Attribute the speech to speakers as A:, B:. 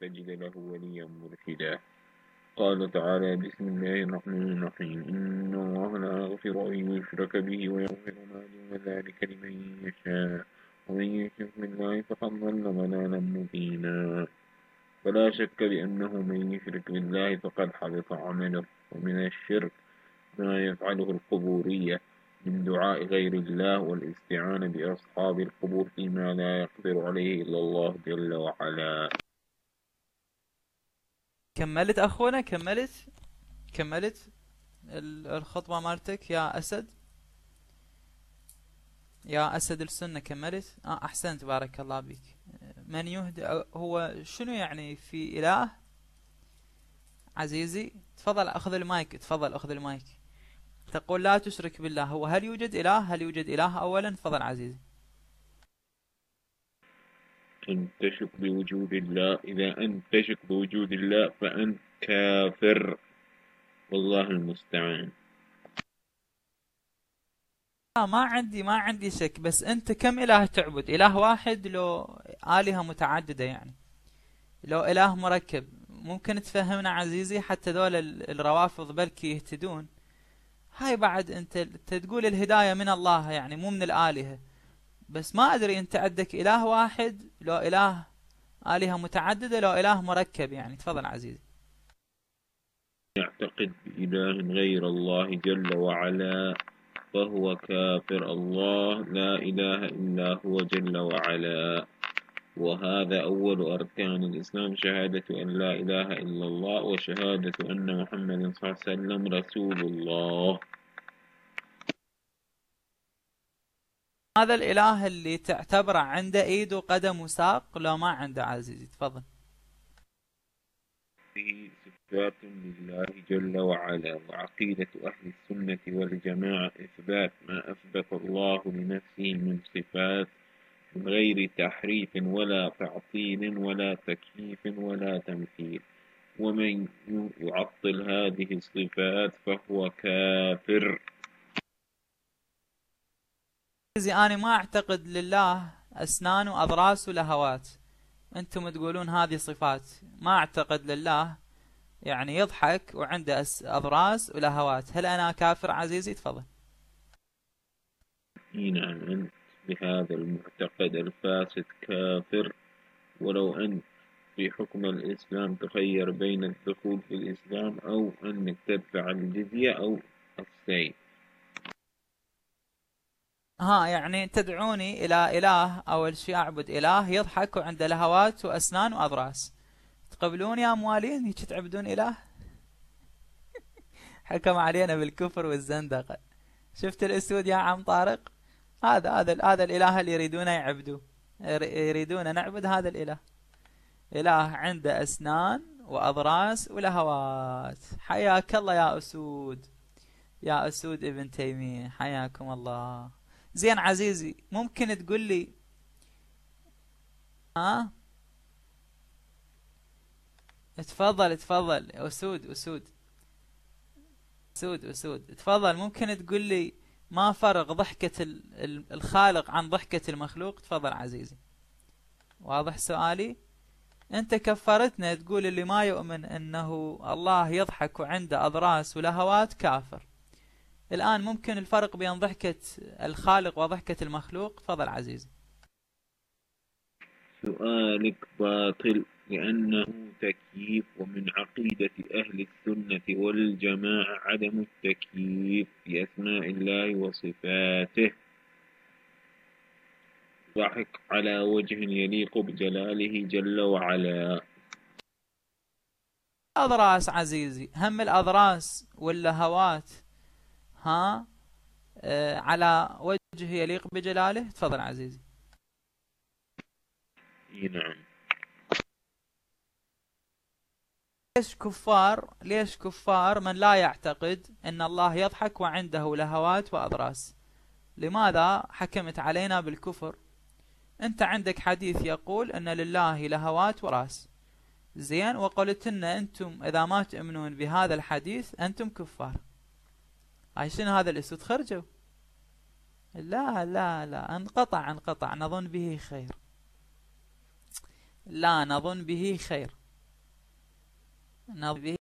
A: تجد له وليا مرشدا. قال تعالى: بسم الله الرحمن الرحيم: إن الله لا يغفر أن يشرك به ويغفر ما دون ذلك لمن يشاء، ومن يشرك بالله فقد ضل ضلالا مبينا. فلا شك بأنه من يشرك بالله فقد حبط عمله. ومن الشرك ما يفعله القبورية من دعاء غير الله والاستعانة بأصحاب القبور فيما لا يقدر عليه إلا الله جل وعلا.
B: كملت أخونا، كملت الخطبة مالتك يا أسد، يا أسد السنة، كملت. أحسنت، بارك الله بك. من يهدى هو شنو يعني؟ في إله عزيزي؟ تفضل أخذ المايك، تفضل أخذ المايك. تقول لا تشرك بالله، هو هل يوجد إله؟ هل يوجد إله أولا؟ تفضل عزيزي.
A: أن تشك بوجود الله، إذا أنت تشك بوجود الله فأنت كافر، والله المستعان.
B: ما عندي شك، بس أنت كم إله تعبد؟ إله واحد لو آلهة متعددة؟ يعني لو إله مركب ممكن تفهمنا عزيزي؟ حتى دول الروافض بلكي يهتدون. هاي بعد انت تقول الهداية من الله، يعني مو من الآلهة. بس ما أدري أنت عندك إله واحد لو إله آلهة متعددة لو إله مركب؟ يعني تفضل عزيزي.
A: يعتقد بإله غير الله جل وعلا فهو كافر. الله لا إله إلا هو جل وعلا، وهذا أول أركان الإسلام: شهادة أن لا إله إلا الله وشهادة أن محمدا صلى الله عليه وسلم رسول الله.
B: هذا الإله اللي تعتبره عنده إيد وقدم وساق لو ما عنده عزيزي؟ تفضل.
A: هذه صفات لله جل وعلا، وعقيدة أهل السنة والجماعة إثبات ما أثبت الله لنفسه من صفات من غير تحريف ولا تعطيل ولا تكييف ولا تمثيل. ومن يعطل هذه الصفات فهو كافر.
B: عزيزي أنا ما أعتقد لله أسنان وأضراس ولهوات، أنتم تقولون هذه صفات. ما أعتقد لله يعني يضحك وعنده أضراس ولهوات. هل أنا كافر عزيزي؟ تفضل.
A: نعم، أنت بهذا المعتقد الفاسد كافر. ولو أنت في حكم الإسلام تخير بين الدخول في الإسلام أو أنك تدفع الجزية أو السيف.
B: يعني تدعوني إلى إله أول شيء أعبد إله يضحك وعنده لهوات وأسنان وأضراس، تقبلون يا موالين هيك تعبدون إله؟ حكم علينا بالكفر والزندقة. شفت الأسود يا عم طارق؟ هذا الإله اللي يريدون يعبدوه، يريدون نعبد هذا الإله. إله عنده أسنان وأضراس ولهوات. حياك الله يا أسود، يا أسود ابن تيمية، حياكم الله. زين عزيزي، ممكن تقول لي ها؟ تفضل أسود تفضل. ممكن تقول لي ما فرق ضحكة الخالق عن ضحكة المخلوق؟ تفضل عزيزي. واضح سؤالي؟ انت كفرتنا تقول اللي ما يؤمن انه الله يضحك وعنده اضراس ولهوات كافر. الان ممكن الفرق بين ضحكة الخالق وضحكة المخلوق؟ تفضل عزيزي.
A: سؤالك باطل لأنه تكييف، ومن عقيدة أهل السنة والجماعة عدم التكييف في أسماء الله وصفاته. ضحك على وجه يليق بجلاله جل وعلا.
B: اضراس عزيزي، هم الاضراس واللهوات على وجه يليق بجلاله؟ تفضل عزيزي.
A: نعم.
B: ليش كفار من لا يعتقد ان الله يضحك وعنده لهوات واضراس؟ لماذا حكمت علينا بالكفر؟ انت عندك حديث يقول ان لله لهوات وراس، زين، وقلت ان انتم اذا ما تؤمنون بهذا الحديث انتم كفار. هاي شنو هذا الاسود خرجوا؟ لا انقطع، نظن به خير. لا نظن به خير. نضرب به